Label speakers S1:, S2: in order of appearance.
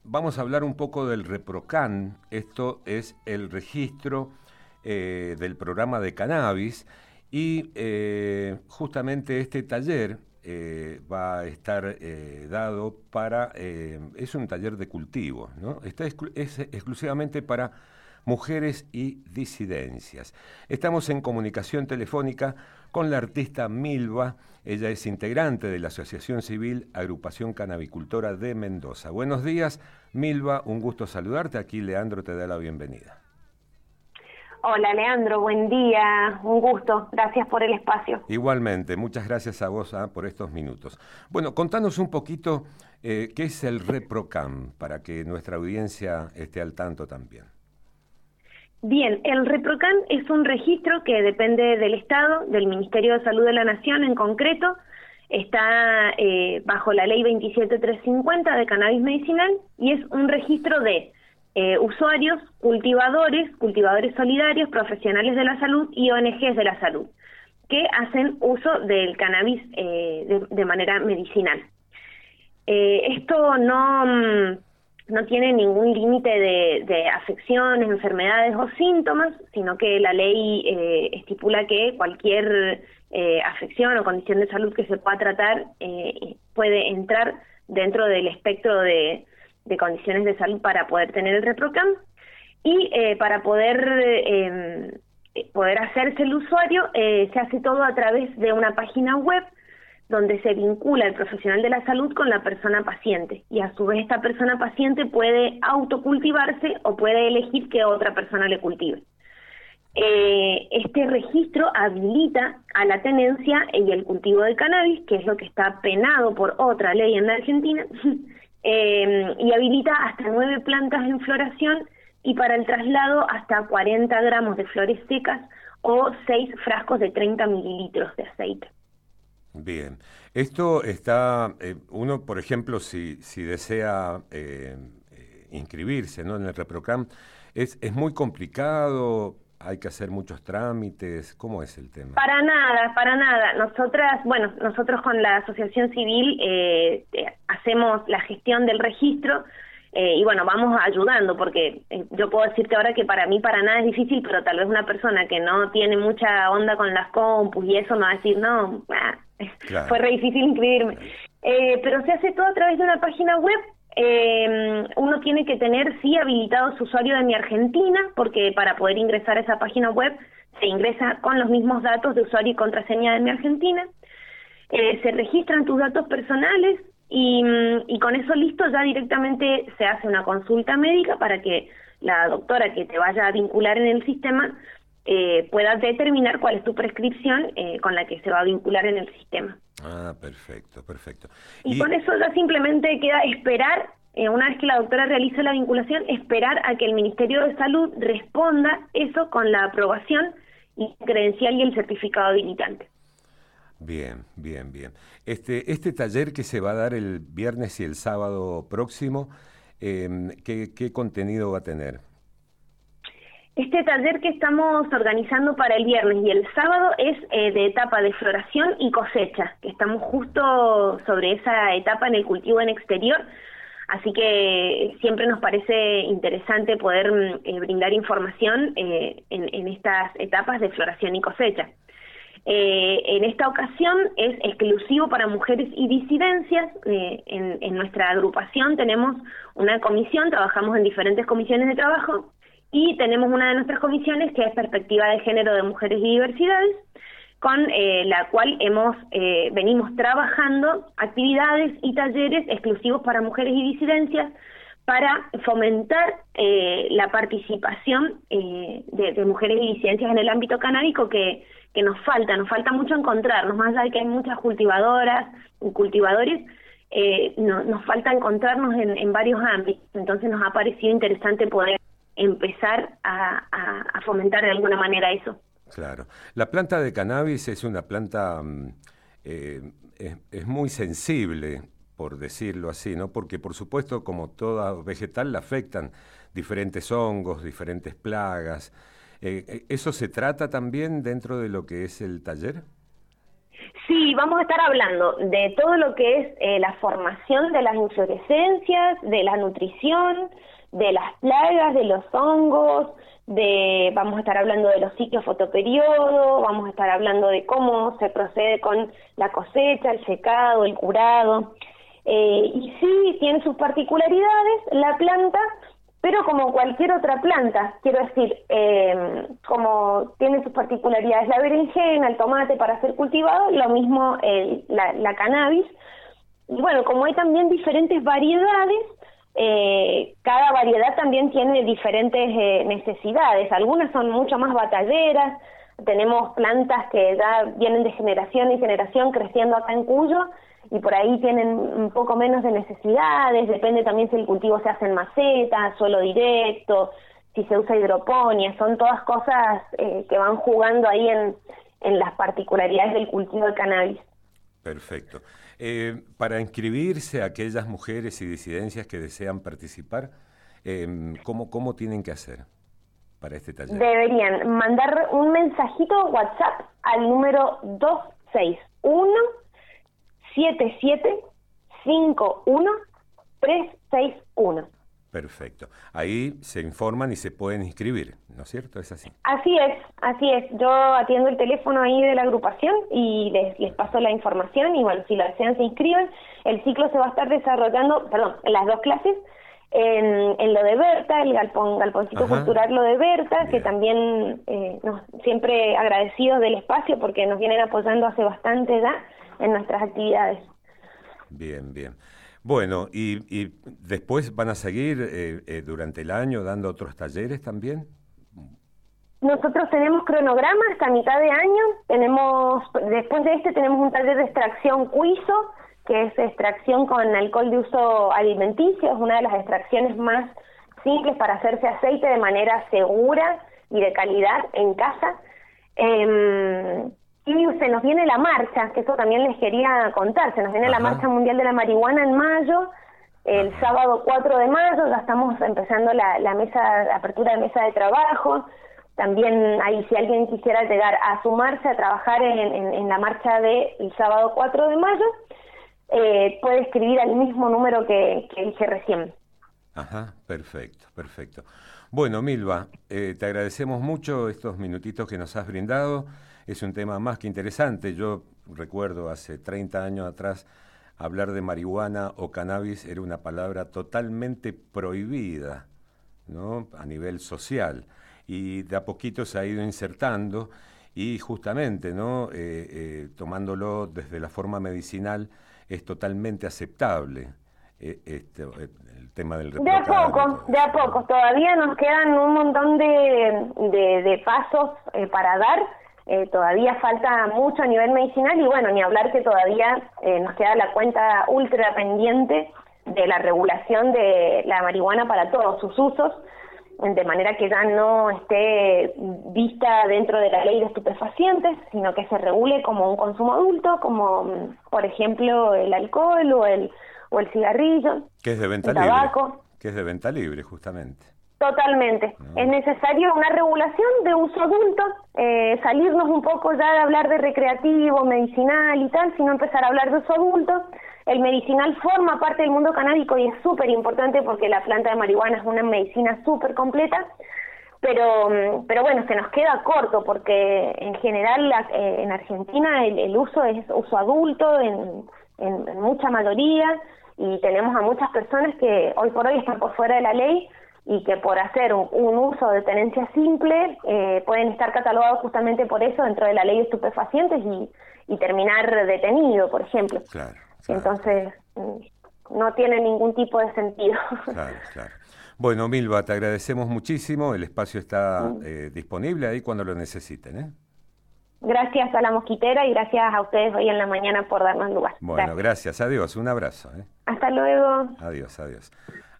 S1: vamos a hablar un poco del ReproCan. Esto es el registro del programa de cannabis y justamente este taller va a estar dado para... es un taller de cultivo, ¿no? Es exclusivamente para mujeres y disidencias. Estamos en comunicación telefónica con la artista Milva. Ella es integrante de la Asociación Civil Agrupación Cannabicultora de Mendoza. Buenos días, Milva, un gusto saludarte. Aquí Leandro te da la bienvenida.
S2: Hola Leandro, buen día, un gusto, gracias por el espacio.
S1: Igualmente, muchas gracias a vos por estos minutos. Bueno, contanos un poquito qué es el ReproCan, para que nuestra audiencia esté al tanto también.
S2: Bien, el ReproCan es un registro que depende del Estado, del Ministerio de Salud de la Nación en concreto, está bajo la ley 27350 de cannabis medicinal y es un registro de usuarios, cultivadores solidarios, profesionales de la salud y ONGs de la salud, que hacen uso del cannabis de manera medicinal. Esto no tiene ningún límite de afecciones, enfermedades o síntomas, sino que la ley estipula que cualquier afección o condición de salud que se pueda tratar puede entrar dentro del espectro de condiciones de salud para poder tener el ReproCan y para poder hacerse el usuario se hace todo a través de una página web donde se vincula el profesional de la salud con la persona paciente y a su vez esta persona paciente puede autocultivarse o puede elegir que otra persona le cultive. Este registro habilita a la tenencia y el cultivo de cannabis, que es lo que está penado por otra ley en la Argentina, y habilita hasta 9 plantas en floración y para el traslado hasta 40 gramos de flores secas o 6 frascos de 30 mililitros de aceite.
S1: Bien, esto está, uno por ejemplo si desea inscribirse, ¿no?, en el ReproCan, es muy complicado, hay que hacer muchos trámites, ¿cómo es el tema?
S2: Para nada. Nosotros con la Asociación Civil hacemos la gestión del registro y bueno, vamos ayudando porque yo puedo decirte ahora que para mí para nada es difícil, pero tal vez una persona que no tiene mucha onda con las compus y eso me va a decir, no, claro, fue re difícil inscribirme. Pero se hace todo a través de una página web. Uno tiene que tener sí habilitado su usuario de Mi Argentina, porque para poder ingresar a esa página web se ingresa con los mismos datos de usuario y contraseña de Mi Argentina, se registran tus datos personales y con eso listo ya directamente se hace una consulta médica para que la doctora que te vaya a vincular en el sistema pueda determinar cuál es tu prescripción con la que se va a vincular en el sistema.
S1: Ah, perfecto.
S2: Y con eso ya simplemente queda esperar, una vez que la doctora realice la vinculación, esperar a que el Ministerio de Salud responda eso con la aprobación y credencial y el certificado habilitante.
S1: Bien. Este taller que se va a dar el viernes y el sábado próximo, ¿qué contenido va a tener?
S2: Este taller que estamos organizando para el viernes y el sábado es de etapa de floración y cosecha, que estamos justo sobre esa etapa en el cultivo en exterior, así que siempre nos parece interesante poder brindar información en estas etapas de floración y cosecha. En esta ocasión es exclusivo para mujeres y disidencias. En nuestra agrupación tenemos una comisión, trabajamos en diferentes comisiones de trabajo, y tenemos una de nuestras comisiones que es Perspectiva de Género de Mujeres y Diversidades, con la cual venimos trabajando actividades y talleres exclusivos para mujeres y disidencias para fomentar la participación de mujeres y disidencias en el ámbito canábico que nos falta mucho encontrarnos, más allá de que hay muchas cultivadoras y cultivadores, nos falta encontrarnos en varios ámbitos, entonces nos ha parecido interesante poder empezar a fomentar de alguna manera eso.
S1: Claro. La planta de cannabis es una planta, es muy sensible, por decirlo así, ¿no? Porque, por supuesto, como toda vegetal, la afectan diferentes hongos, diferentes plagas. ¿Eso se trata también dentro de lo que es el taller?
S2: Sí, vamos a estar hablando de todo lo que es la formación de las inflorescencias, de la nutrición, de las plagas, de los hongos, vamos a estar hablando de los ciclos fotoperiodo, vamos a estar hablando de cómo se procede con la cosecha, el secado, el curado. Y sí, tiene sus particularidades la planta, pero como cualquier otra planta, quiero decir, como tiene sus particularidades la berenjena, el tomate para ser cultivado, lo mismo la cannabis. Y bueno, como hay también diferentes variedades, cada variedad también tiene diferentes necesidades. Algunas son mucho más batalleras, tenemos plantas que ya vienen de generación en generación creciendo acá en Cuyo, y por ahí tienen un poco menos de necesidades, depende también si el cultivo se hace en maceta, suelo directo, si se usa hidroponía, son todas cosas que van jugando ahí en las particularidades del cultivo de cannabis.
S1: Perfecto. Para inscribirse a aquellas mujeres y disidencias que desean participar, ¿cómo tienen que hacer para este taller?
S2: Deberían mandar un mensajito WhatsApp al número 261-7751-361.
S1: Perfecto. Ahí se informan y se pueden inscribir, ¿no es cierto? ¿Es así?
S2: Así es. Yo atiendo el teléfono ahí de la agrupación y les paso la información y bueno, si lo desean se inscriben. El ciclo se va a estar desarrollando, en las dos clases, en lo de Berta, el galponcito cultural lo de Berta, que también siempre agradecidos del espacio porque nos vienen apoyando hace bastante ya en nuestras actividades.
S1: Bien. Bueno, y después van a seguir durante el año dando otros talleres también.
S2: Nosotros tenemos cronograma hasta mitad de año. Después de tenemos un taller de extracción cuizo, que es extracción con alcohol de uso alimenticio, es una de las extracciones más simples para hacerse aceite de manera segura y de calidad en casa. Y se nos viene la marcha, que eso también les quería contar, se nos viene la Marcha Mundial de la Marihuana en mayo, el sábado 4 de mayo, ya estamos empezando la apertura de mesa de trabajo. También ahí, si alguien quisiera llegar a sumarse a trabajar en la marcha del sábado 4 de mayo, puede escribir al mismo número que dije recién.
S1: Perfecto. Bueno, Milva, te agradecemos mucho estos minutitos que nos has brindado. Es un tema más que interesante. Yo recuerdo hace 30 años atrás hablar de marihuana o cannabis era una palabra totalmente prohibida, ¿no? A nivel social. Y de a poquito se ha ido insertando y justamente, ¿no? Tomándolo desde la forma medicinal es totalmente aceptable. El tema del reprocan.
S2: De a poco. Todavía nos quedan un montón de pasos para dar. Todavía falta mucho a nivel medicinal y bueno, ni hablar que todavía nos queda la cuenta ultra pendiente de la regulación de la marihuana para todos sus usos, de manera que ya no esté vista dentro de la ley de estupefacientes, sino que se regule como un consumo adulto, como por ejemplo el alcohol o el cigarrillo,
S1: que es de venta
S2: el
S1: libre,
S2: tabaco.
S1: Que es de venta libre, justamente.
S2: Totalmente. Es necesario una regulación de uso adulto, salirnos un poco ya de hablar de recreativo, medicinal y tal, sino empezar a hablar de uso adulto. El medicinal forma parte del mundo canábico y es súper importante porque la planta de marihuana es una medicina súper completa, pero bueno, se nos queda corto porque en general en Argentina el uso es uso adulto en mucha mayoría y tenemos a muchas personas que hoy por hoy están por fuera de la ley y que por hacer un uso de tenencia simple pueden estar catalogados justamente por eso dentro de la ley de estupefacientes y terminar detenido, por ejemplo.
S1: Claro.
S2: Entonces, no tiene ningún tipo de sentido.
S1: Claro. Bueno, Milva, te agradecemos muchísimo. El espacio está disponible ahí cuando lo necesiten.
S2: Gracias a La Mosquitera y gracias a ustedes hoy en la mañana por darnos lugar.
S1: Bueno, gracias. Adiós. Un abrazo.
S2: Hasta luego.
S1: Adiós.